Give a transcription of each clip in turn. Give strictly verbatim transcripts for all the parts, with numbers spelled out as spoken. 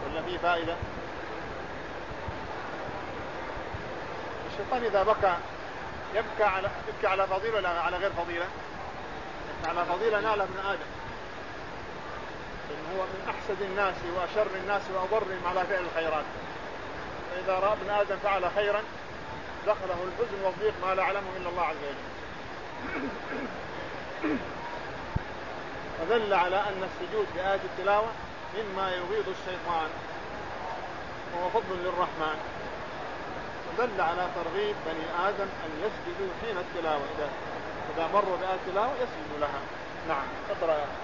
ولا فيه فائدة؟ الشيطان إذا بكى يبكى على يبكي على فضيلة ولا على غير فضيلة؟ على فضيلة نال ابن آدم، إن هو من أحسد الناس وأشر الناس وأضرهم على فعل الخيرات، فإذا رأى ابن آدم فعل خيرا دخله الحزن والضيق ما لا يعلمه إلا الله عز وجل. فدل على أن السجود بآية التلاوة مما يغيظ الشيطان وهو فضل للرحمن، ودل على ترغيب بني آدم أن يسجدوا حين التلاوة، إذا إذا مروا بآية التلاوة يسجدوا لها. نعم اقرأ يا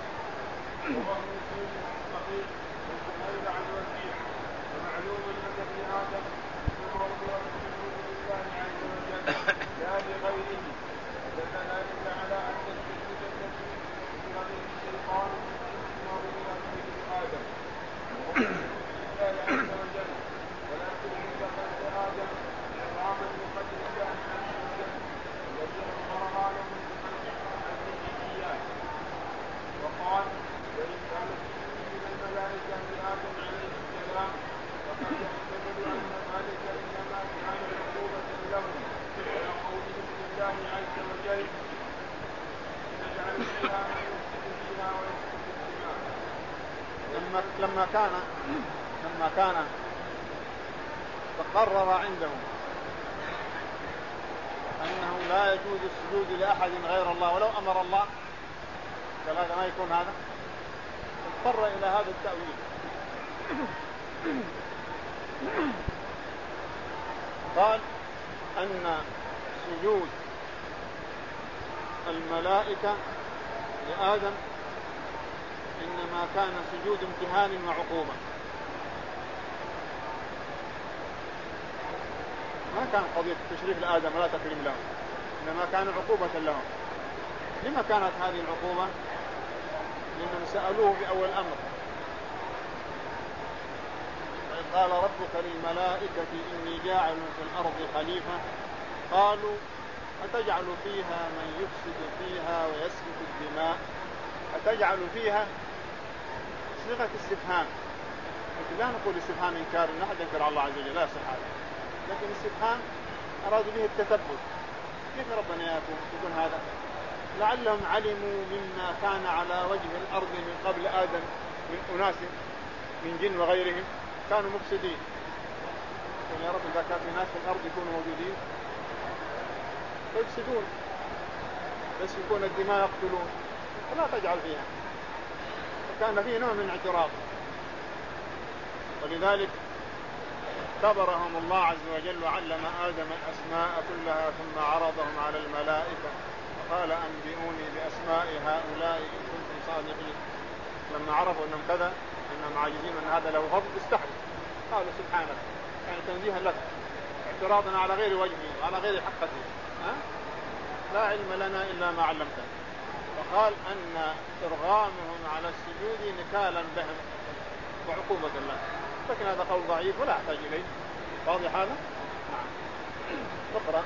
ومعلوم أن ابن آدم يمر بالسجود لله عز وجل لا لغيره، فدل ذلك على أن السجود الذي يسجد به الشيطان يمر إلى ابن آدم لله عز وجل، ولكن عند خلق آدم إكراما لقدر الله عز وجل الذي أمر آدم بالحيات. وقال: وإن كان السجود من الملائكة لآدم عليه السلام فقد يحتمل أن ذلك إنما كان عقوبة لهم على قولهم لله عز وجل: نجعل فيها من يفسد فيها ويسفك الدماء. لما لما كان لما كان تقرر عندهم أنه لا يجوز السجود لأحد غير الله ولو أمر الله، فهذا ما يكون هذا، اضطر إلى هذا التأويل. قال أن سجود الملائكة لآدم إنما كان سجود امتهان وعقوبة، ما كان قضية تشريف لآدم ولا تكريم له، إنما كان عقوبة لهم. لما كانت هذه العقوبة؟ لأنهم سألوه بأول الأمر: قال ربك للملائكة إني جاعل في الأرض خليفة، قالوا أتجعل فيها من يفسد فيها ويسفك الدماء. أتجعل فيها صيغة استفهام، لكن لا نقول استفهام إنكار إن أحد ينكر على الله عز وجل، لا يصح هذا، لكن استفهام أرادوا به التثبت. كيف ربنا يكون هذا؟ لعلهم علموا مما كان على وجه الأرض من قبل آدم من أناس من جن وغيرهم كانوا مفسدين. يا رب إذا كان في ناس في الأرض يكونوا موجودين فيفسدون، يسفكون الدماء يقتلون، فلا تجعل فيها. فكان فيه نوع من اعتراض، ولذلك اختبرهم الله عز وجل وعلم آدم الأسماء كلها ثم عرضهم على الملائكة وقال: أنبئوني بأسماء هؤلاء إن كنتم صادقين. لما عرفوا أنهم كذا أنهم عاجزين أن هذا له فضل استحوا، قالوا سبحانك، يعني تنزيها لك، اعتراضنا على غير وجهه وعلى غير حقته، أه؟ لا علم لنا إلا ما علمتنا. وقال أن إرغامهم على السجود نكالا بهم وعقوبة الله، لكن هذا قول ضعيف ولا أحتاج إليه. واضح هذا؟ نعم. اقرأ.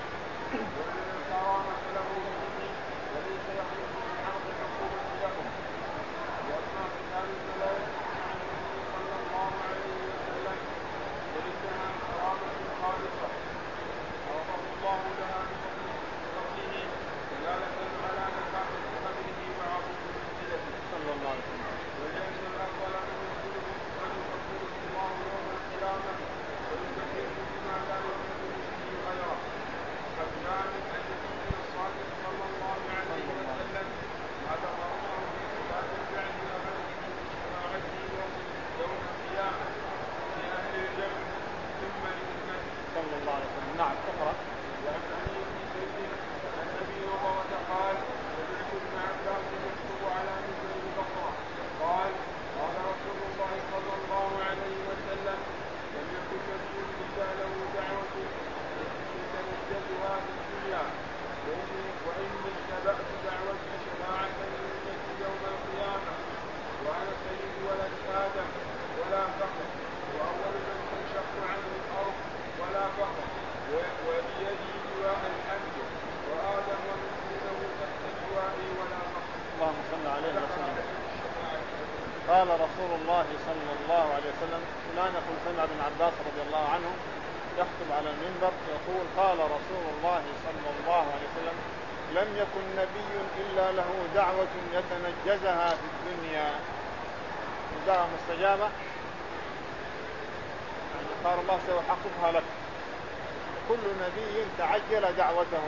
وليس يخلق من حرب العقوبة لهم، وأما قتال الملائكة عن النبي صلى الله عليه وسلم فإنها كرامة خالصة عرضه الله لها بفضله دلالة على نفاقة قدره وعظيم منزلته صلى الله عليه وسلم. ولأن الأفضل من يقوله أن يفضله الله يوم القيامة ويكفره بما لا يكفر به غيره، حتى من أن يكون الصادق صلى الله عليه وسلم ما ذكر الله في صفات الفعل وغيره وشفاعته يوم القيامة في أهل الجنة ثم لأمته صلى الله عليه وسلم. نعم اقرأ. وعن علي بن زيد عن أبي هريرة قال: سمعت ابن عباس يكتب على مثل البقرة قال: قال رسول الله صلى الله عليه وسلم: لم يكن نبي إلا له دعوة تنجزها في الدنيا، وإني اتبعت دعوتي شفاعة لأمتي يوم القيامة، وأنا سيد ولد آدم ولا فخر، وأول من تنشق عنه الأرض ولا فخر، وبيدي لواء الحمد، وآدم ومثله تحت لوائي ولا فخر. اللهم صل عليه وسلم. قال رسول الله صلى الله عليه وسلم فلان يقول سمع ابن عباس رضي الله عنه يخطب على المنبر يقول قال رسول الله صلى الله عليه وسلم لم يكن نبي إلا له دعوة يتنجزها في الدنيا دعوة مستجابة يعني قال الله سيحققها لك. كل نبي تعجل دعوته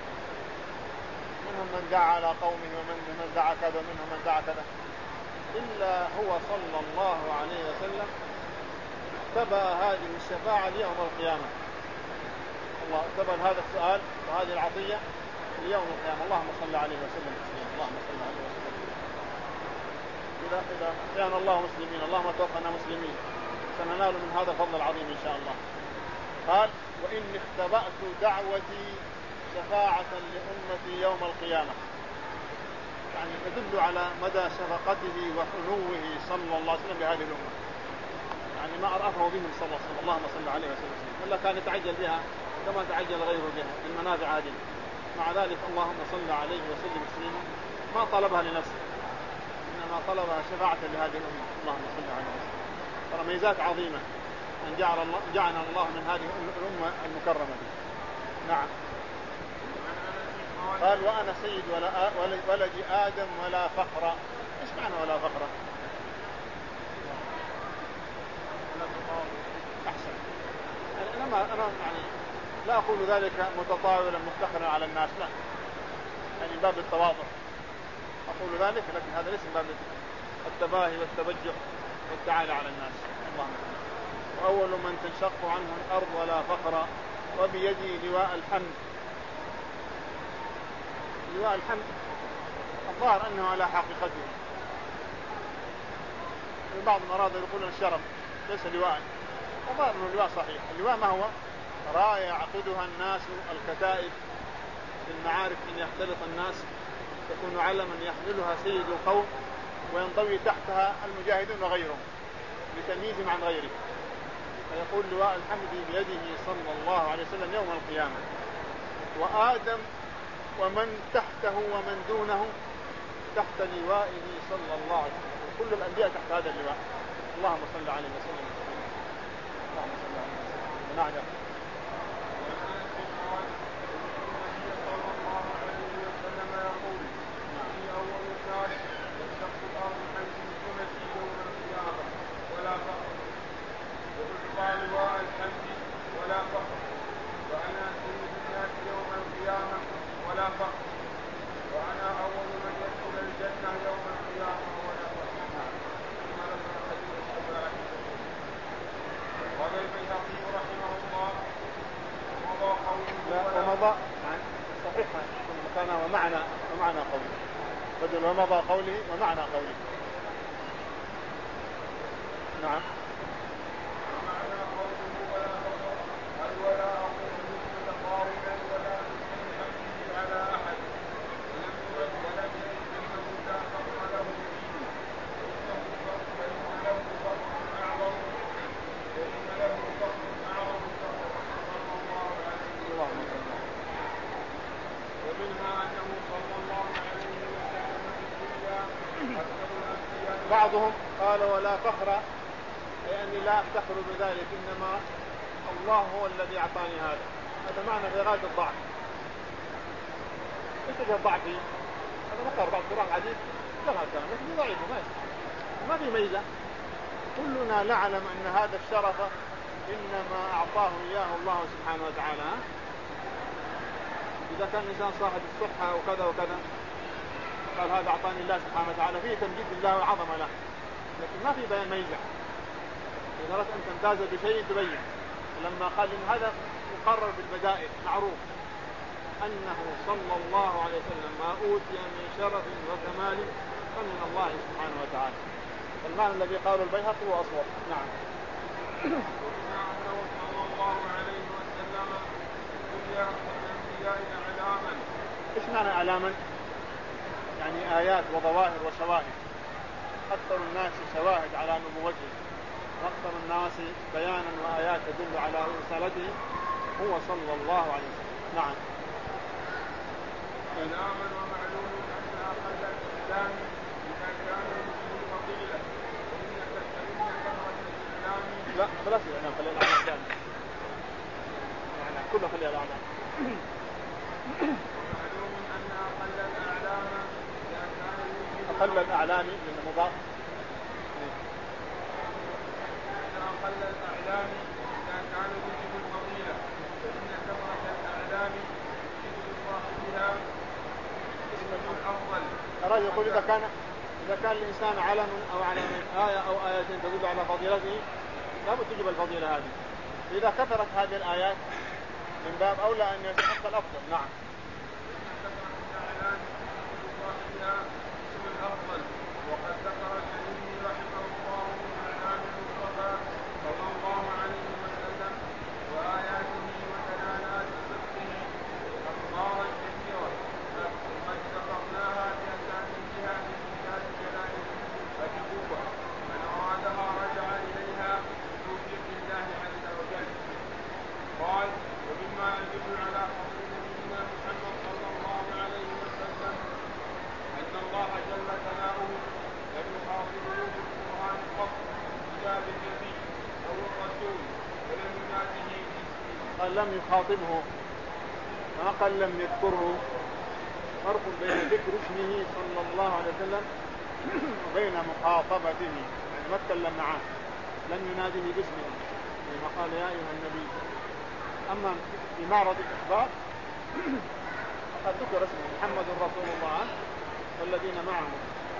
منهم من دعا على قومه ومن من دعا كذا ومنهم من دعا كذا إلا هو صلى الله عليه وسلم اختبأ هذه الشفاعة ليوم القيامة. الله اختبأ هذا السؤال وهذه العطية ليوم القيامة. اللهم صل عليه وسلم تسليما. اللهم صل عليه وسلم. إذا إذا كان الله مسلمين اللهم توفنا مسلمين سننال من هذا الفضل العظيم إن شاء الله. قال وإني اختبأت دعوتي شفاعة لأمتي يوم القيامة يعني تدل على مدى شفقته وحنوه صلى الله عليه وسلم بهذه الأمة يعني ما أرأفه بهم صلى الله عليه وسلم. اللهم صل عليه وسلم إلا كان يتعجل بها كما تعجل غيره بها من منافع عادل. مع ذلك اللهم صل عليه وسلم تسليما ما طلبها لنفسه إنما طلبها شفاعة لهذه الأمة. اللهم صل عليه وسلم. ترى ميزات عظيمة أن جعل الله جعلنا الله من هذه الأمة المكرمة دي. نعم. قال وأنا سيد ولا ولد آدم ولا فخر. إيش معنى ولا فخر؟ أحسن يعني أنا ما أنا يعني لا أقول ذلك متطاولا مفتخرا على الناس لا يعني باب التواضع أقول ذلك لكن هذا ليس باب التباهي والتبجح والتعالي على الناس. اللهم وأول من تنشق عنه الأرض ولا فخر وبيدي لواء الحمد. لواء الحمد الظاهر أنه على حقيقته بعض المرات يقولون الشرف ليس لواء الظاهر أنه لواء صحيح. اللواء ما هو؟ راية يعقدها الناس الكتائب في المعارك إن يختلط الناس تكون علما يحملها سيد القوم وينطوي تحتها المجاهدون وغيرهم لتمييزهم عن غيره. فيقول لواء الحمد بيده صلى الله عليه وسلم يوم القيامة وآدم ومن تحته ومن دونه تحت لوائه صلى الله عليه وسلم. كل الأنبياء تحت هذا اللواء. اللهم صل عليه وسلم. اللهم صل عليه وسلم. نعم. لواء الحمد ولا فخر وأنا سيد الناس يوم القيامة ولا فخر وأنا أول من يدخل الجنة يوم القيامة ولا فخر. قال البيهقي رحمه الله ومضى قوله ومضى صحيح كان ومعنى ومعنى قوله بدل ومضى قوله ومعنى قوله. نعم. بعضهم قال ولا فخر يعني لا أفتخر بذلك إنما الله هو الذي أعطاني هذا. هذا معنى في غاية الضعف. إيش الضعف فيه؟ هذا مقر بعض القرآن عديد كما كان لكن ضعيف ما في ميزة. كلنا نعلم أن هذا الشرف إنما أعطاه إياه الله سبحانه وتعالى. إذا كان الإنسان صاحب الصحة وكذا وكذا قال هذا أعطاني الله سبحانه وتعالى فيه تمجيد الله وعظمة له لكن ما في بيان ميزة. إذا أردت أن تمتاز بشيء تبين. لما قال إن هذا مقرر بالبدائل معروف أنه صلى الله عليه وسلم ما أوتي من شرف وكمال فمن الله سبحانه وتعالى. المعنى الذي قاله البيهقي هو أصوب. نعم. صلى الله عليه وسلم الدنيا والأنبياء إعلاما. إيش معنى إعلاما؟ يعني آيات وظواهر وشواهد. أكثر الناس شواهد على نبوته وأكثر الناس بيانا وآيات تدل على رسالته هو صلى الله عليه وسلم. نعم. إعلاما ومعلوم أن أقل الإسلام إذا كان به فضيلة لا خلاص أنا خلي الأعلام يعني كله خلي الأعلام. ومعلوم أن أقل الأعلام إذا كان يوجب أقل الأعلام من مضاف أن أقل الأعلام إذا كان يوجب الفضيلة فإن كثرة الأعلام يوجب صاحبها اسمه الأفضل. الرجل يقول إذا كان إذا كان الإنسان علم أو علم آية أو آيتين تدل على فضيلته لابد تجب الفضيلة هذه. إذا كثرت هذه الآيات من باب أولى أن يستحق الأفضل. نعم. وقد ذكر الشيخ رحمه الله من أعلام المصطفى صلى الله عليه وسلم وآياته ودلالات صدقه أخبارا كثيرة قد ذكرناها بأسانيدها في كتاب جلائل النبوة من أرادها رجع إليها بتوفيق الله عز وجل. قال ومما يدل على فضل نبينا محمد صلى الله عليه وسلم أن الله جل ثناؤه لم يخاطبه بالقرآن قط إلا بالنبي أو الرسول ولم يناده باسمه. قال لم يخاطبه ما قال لم يذكره. فرق بين ذكر اسمه صلى الله عليه وسلم وبين مخاطبته يعني ما تكلم معه لم يناده باسمه لما قال يا أيها النبي. أما في معرض الإخبار فقد ذكر اسمه محمد رسول الله والذين معه.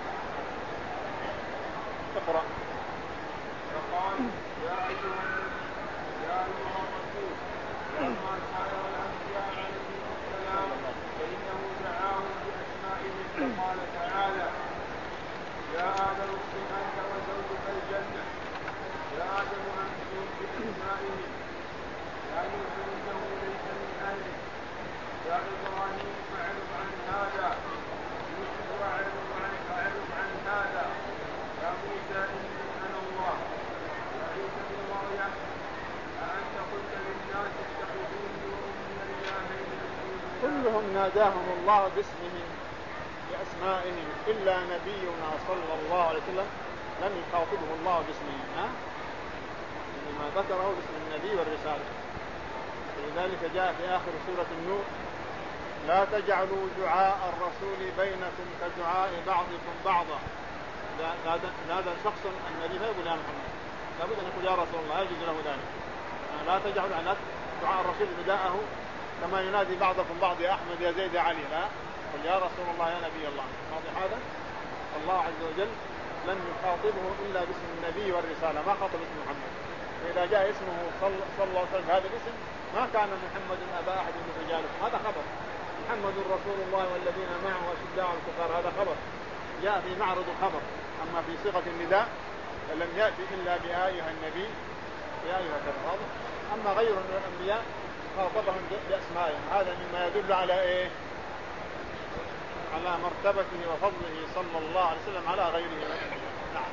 اقرأ. فقال يا أيها النبي يا أيها الرسول لما سائر الأنبياء عليهم السلام فإنه دعاهم بأسمائهم فقال تعالى يا آدم اسكن أنت وزوجك الجنة يا آدم أنبئهم بأسمائهم يا نوح إنه ليس من أهلك يا إبراهيم فاعرض عن هذا يوسف أعرض عن أعرض عن هذا يا موسى إني أنا الله يا عيسى بن مريم أأنت قلت للناس اتخذوني وأمي إلهين من دون الله. كلهم ناداهم الله باسمهم بأسمائهم إلا نبينا صلى الله عليه وسلم لم يخاطبه الله باسمه. ها؟ لما ذكره باسم النبي والرسالة. ولذلك جاء في آخر سورة النور لا تجعلوا دعاء الرسول بينكم كدعاء بعضكم بعضا. نادى شخص النبي فيقول يا محمد لابد أن يقول يا رسول الله يجوز له ذلك. لا تجعلوا دعاء الرسول نداءه كما ينادي بعضكم بعض يا أحمد يا زيد يا علي. لا قل يا رسول الله يا نبي الله. واضح هذا؟ الله عز وجل لم يخاطبه إلا باسم النبي والرسالة ما خاطب اسم محمد. فإذا جاء اسمه صلى الله عليه وسلم هذا الاسم ما كان محمد أبا أحد من رجالكم هذا خبر. محمد رسول الله والذين معه أشداء على الكفار هذا خبر جاء في معرض الخبر. أما في صيغة النداء فلم يأتي إلا بيا أيها النبي يا أيها كذا. أما غير الأنبياء خاطبهم بأسمائهم. هذا مما يدل على إيه؟ على مرتبته وفضله صلى الله عليه وسلم على غيره. نعم.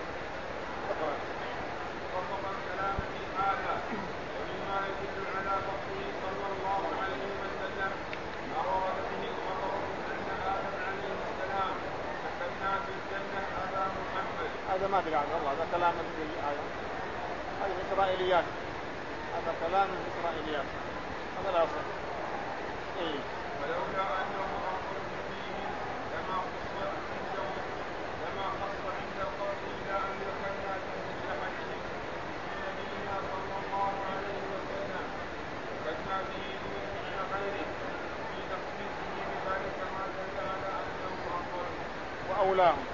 وفق الكلام في هذا ومما يدل على فضله صلى الله عليه وسلم ما ورد به الخبر أن آدم عليه السلام سكننا في الجنة أبا محمد. هذا ما في عنه الله هذا كلام في الآية. هذه إسرائيليات. هذا كلام إسرائيليات. هذا لا يصح. إيه. ولولا أنه أفضل فيه لما خص عنده لما خص عند القول إلى أن ذكرنا تنجحته في نبينا صلى الله عليه وسلم وكنا به دون غيره في تخصيصه بذلك ما دل على أنه أفضل وأولاهم.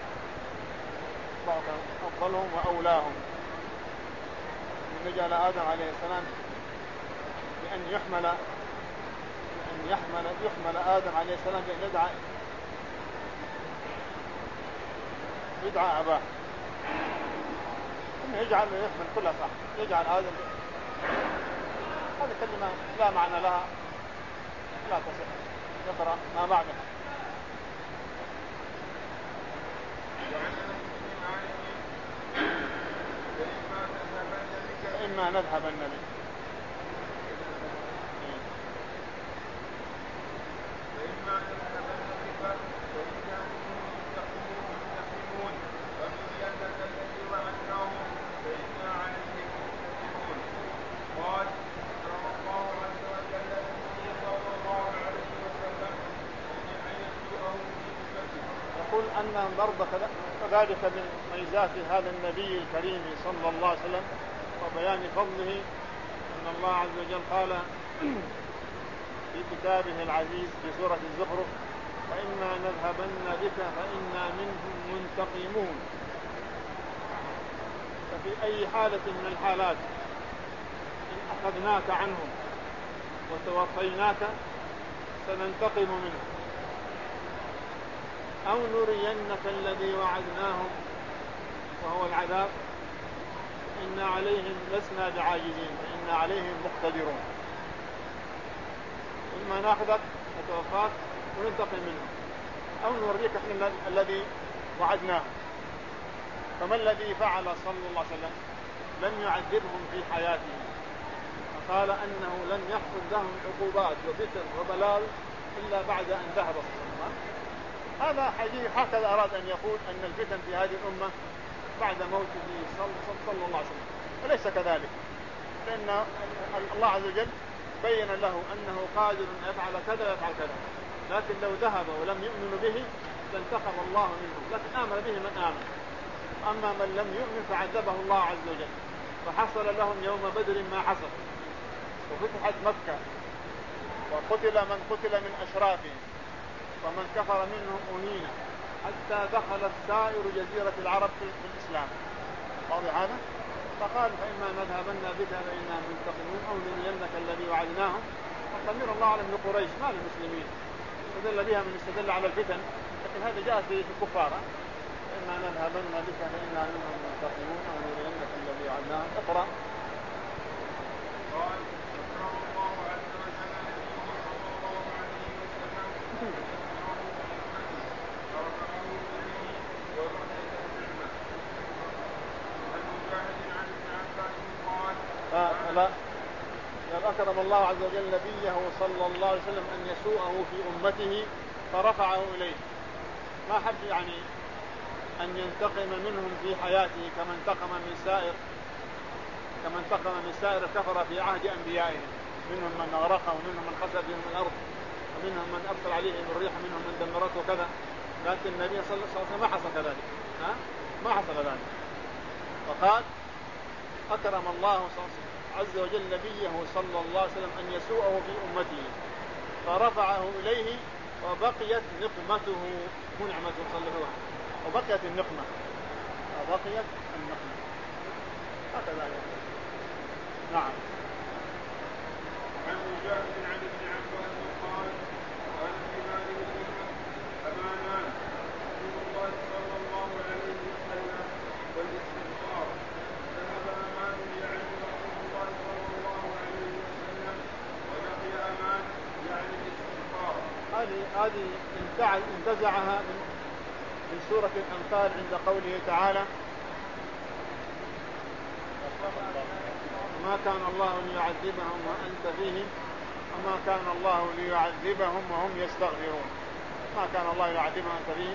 أفضلهم وأولاهم. نجعل آدم عليه السلام بأن يحمل أن يحمل يحمل آدم عليه السلام بأن يدعى يدعى أباه. ثم يجعل يحمل كلها صح. يجعل آدم هذه كلمة لا معنى لها لا تصح. يقرأ ما بعدها. إما نذهب النبي فإما نذهب النبي فإنهم يستقيمون ومن الذي وعدناهم فإنا عليهم مستقيمون. يقول أن برضه كذلك من ميزات هذا النبي الكريم صلى الله عليه وسلم وبيان فضله أن الله عز وجل قال في كتابه العزيز في سورة الزخرف: فإما نذهبن بك فإنا منهم منتقمون. ففي أي حالة من الحالات إن أخذناك عنهم وتوفيناك سننتقم منهم أو نرينك الذي وعدناهم وهو العذاب إنا عليهم لسنا بعاجزين فإنا عليهم مقتدرون. إما نأخذك وتوفاك وننتقم منهم أو نوريك احنا الذي وعدناه. فما الذي فعل صلى الله عليه وسلم؟ لم يعذبهم في حياته، فقال أنه لم يحصل لهم عقوبات وفتن وبلاء إلا بعد أن ذهب صلى الله عليه وسلم. هذا حقيقي هكذا أراد أن يقول أن الفتن في هذه الأمة بعد موته صلى الله عليه وسلم، وليس كذلك، لأن الله عز وجل بين له أنه قادر أن يفعل كذا ويفعل كذا، لكن لو ذهب ولم يؤمنوا به لانتقم الله منهم، لكن آمن به من آمن. أما من لم يؤمن فعذبه الله عز وجل، فحصل لهم يوم بدر ما حصل، وفتحت مكة وقتل من قتل من أشرافهم ومن كفر منهم أنين حتى دخلت سائر جزيرة العرب في الإسلام. واضح هذا؟ فقال: فإما نذهبن بك فإنا منتقمون أو نرينك الذي وعدناهم. فضمير الله أعلم لقريش ما للمسلمين، استدل بها من استدل على الفتن، لكن هذا جاء في الكفار: فإما نذهبن بك فإنا منهم منتقمون أو نرينك الذي وعدناهم. اقرأ. قال: ذكر الله عز وجل نبيه صلى الله عليه وسلم فرفعه إليه ورحمة النعمة. عن مجاهد عن ابن عباس قال: لا لا أكرم الله عز وجل نبيه صلى الله عليه وسلم أن يسوءه في أمته فرفعه إليه. ما حب يعني أن ينتقم منهم في حياته كما انتقم من سائر كما انتقم من سائر الكفر في عهد أنبيائهم، منهم من أغرقه ومنهم من خسف بهم الأرض ومنهم من أرسل عليهم الريح ومنهم من دمرته وكذا. لكن النبي صلى الله عليه وسلم ما حصل كذلك، ها؟ ما حصل ذلك. فقال: أكرم الله عز وجل نبيه صلى الله عليه وسلم أن يسوءه في أمته فرفعه إليه وبقيت نقمته منعمته صلى الله عليه وسلم، وبقيت النقمة وبقيت النقمة هكذا يعني. نعم. عن مجاهد عن ابن عباس قال: قال في هذه الأمة أمانان رسول الله صلى الله عليه وسلم والاستغفار. ذهب أمان يعني رسول الله صلى الله عليه وسلم، ولقي أمان يعني الاستغفار. هذه هذه انتزعها من من سورة الأنفال عند قوله تعالى: ما كان الله ليعذبهم وأنت فيهم وما كان الله ليعذبهم وهم يستغفرون. ما كان الله ليعذبهم وأنت فيهم،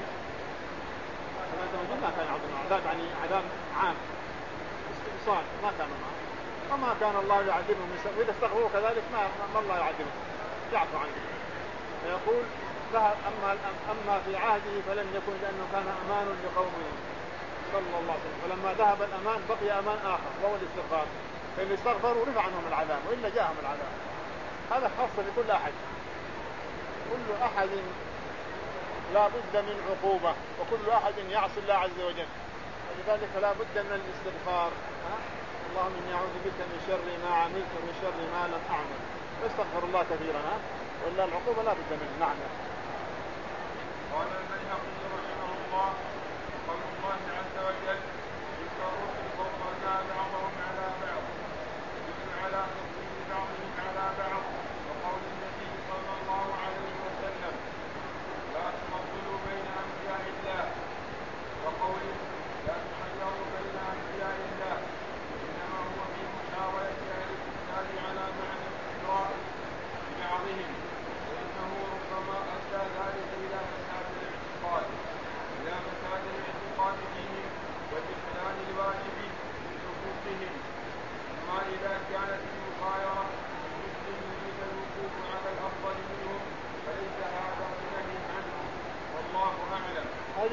ما كان يعذبهم عذاب يعني عذاب عام استئصال، ما كان معه. وما كان الله يعذبهم وإذا استغفروا كذلك ما ما الله يعذبهم، يعفو عنهم. فيقول: أما أما في عهده فلم يكن لأنه كان أمان لقومه صلى الله عليه وسلم، فلما ذهب الأمان بقي أمان آخر وهو الاستغفار، فإن استغفروا رفع عنهم العذاب وإلا جاءهم العذاب. هذا خاص لكل أحد، كل أحد لا بد من عقوبة وكل أحد يعصي الله عز وجل، ولذلك لا بد من الاستغفار. اللهم إني أعوذ بك من شر ما عملت ومن شر ما لم أعمل، فاستغفر الله كثيرا وإلا العقوبة لا بد منه. نعم. قال البيهقي رحمه الله: قول الله عز وجل: تلك الرسل فضلنا بعضهم على بعض يدل على تفضيل بعضهم على بعض، وقول النبي صلى الله عليه وسلم: لا تفضلوا بين أنبياء الله، وقوله: لا تخيروا بين أنبياء الله، إنما هو في محاولة أهل الكتاب على معنى الاستقراء ببعضهم، وإنه ربما أدى ذلك إلى فساد الاعتقاد إلى فساد الاعتقاد فيهم وإحلال الواجب من حقوقهم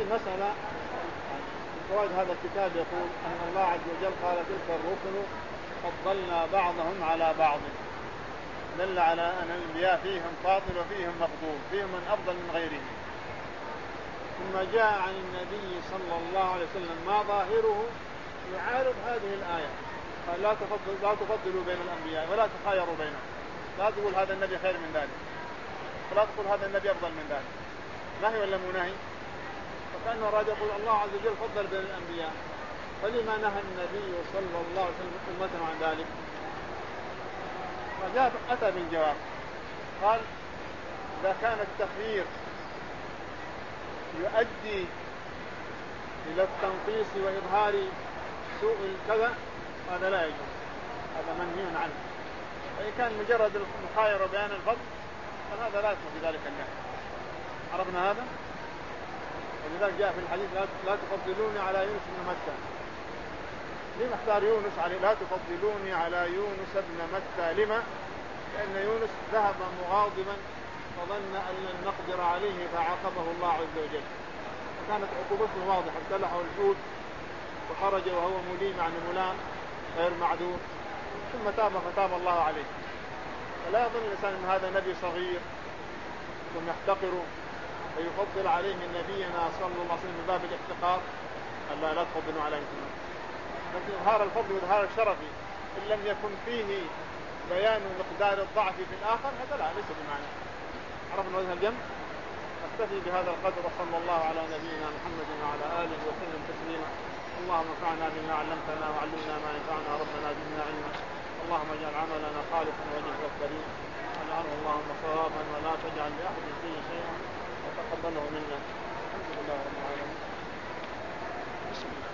هذه مسألة من فوائد هذا الكتاب يقول أن الله عز وجل قال تلك الرسل فضلنا بعضهم على بعض، دل على أن الأنبياء فيهم فاضل وفيهم مفضول، فيهم من أفضل من غيره. ثم جاء عن النبي صلى الله عليه وسلم ما ظاهره يعارض هذه الآية، قال لا تفضل لا تفضلوا بين الأنبياء ولا تخايروا بينهم، لا تقول هذا النبي خير من ذلك ولا تقول هذا النبي أفضل من ذلك. نهي ولا مو نهي؟ فكأنه أراد يقول الله عز وجل فضل بين الأنبياء، فلما نهى النبي صلى الله عليه وسلم أمته عن ذلك؟ فجاء أتى بالجواب، قال إذا كان التخيير يؤدي إلى التنقيص وإظهار سوء الكذا هذا لا يجوز، هذا منهي عنه. فإن كان مجرد المخايرة وبيان الفضل فهذا لا يكون بذلك النهي. عرفنا هذا؟ ولذلك جاء في الحديث لا تفضلوني على يونس بن متى. لما اختار يونس عليه لا تفضلوني على يونس بن متى؟ لما؟ لأن يونس ذهب مغاضبا فظن أن لن نقدر عليه فعاقبه الله عز وجل، فكانت عقوبته واضحة، ابتلعه الحوت وخرج وهو مليم عن ملام غير معذور، ثم تاب فتاب الله عليه. فلا يظن الإنسان أن هذا نبي صغير ثم يحتقره ويفضل عليه نبينا صلى الله عليه وسلم من باب الاحتقار، ألا لا تفضلوا عليه. لكن إظهار الفضل وإظهار الشرف إن لم يكن فيه بيان مقدار الضعف في الآخر هذا لا ليس بمعنى. عرفنا وجه الجمع. نكتفي بهذا القدر، وصلى الله على نبينا محمد وعلى آله وسلم تسليما. اللهم انفعنا بما علمتنا وعلمنا ما ينفعنا، ربنا زدنا علما. اللهم اجعل عملنا خالصا وجهك الكريم، واجعله اللهم صوابا ولا تجعل لأحد فيه شيئا وتقبله منا. الحمد لله رب العالمين. بسم الله.